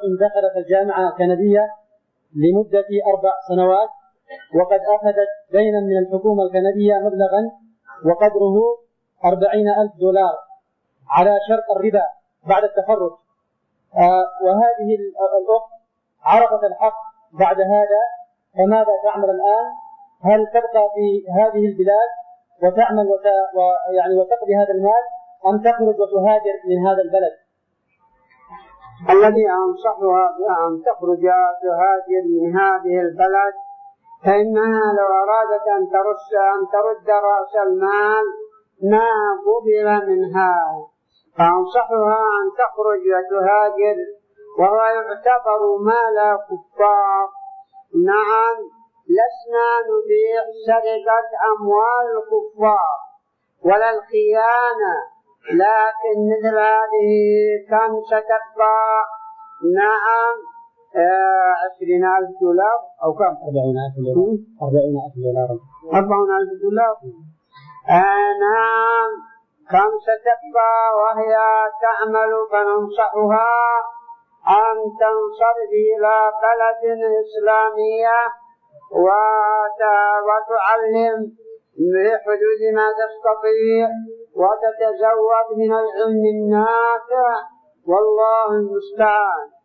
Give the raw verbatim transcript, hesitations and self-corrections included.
دخلت الجامعة الكندية لمدة أربع سنوات، وقد أخذت دينا من الحكومة الكندية مبلغا وقدره أربعين ألف دولار على شرط الربا بعد التخرج. آه وهذه الأخت عرفت الحق بعد هذا، فماذا تعمل الآن؟ هل تبقى في هذه البلاد وتعمل وت... ويعني وتقضي هذا المال، أم تخرج وتهاجر من هذا البلد؟ الذي أنصحها بأن تخرج وتهاجر من هذه البلد، فإنها لو أرادت أن ترد أن ترد رأس المال ما قبل منها، فأنصحها أن تخرج وتهاجر، وهو يعتبر مال كفار. نعم، لسنا نبيع سرقة أموال الكفار ولا الخيانة، لكن مثل هذه كم ستبقى؟ نعم عشرين ألف دولار أو كم؟ أربعين ألف دولار. أربعين ألف دولار. أربعين ألف دولار. آه نعم، كم ستبقى وهي تعمل؟ فننصحها أن تنصرف إلى بلد إسلامية وتعلم بحدود ما تستطيع وتتزود من العلم النافع، والله المستعان.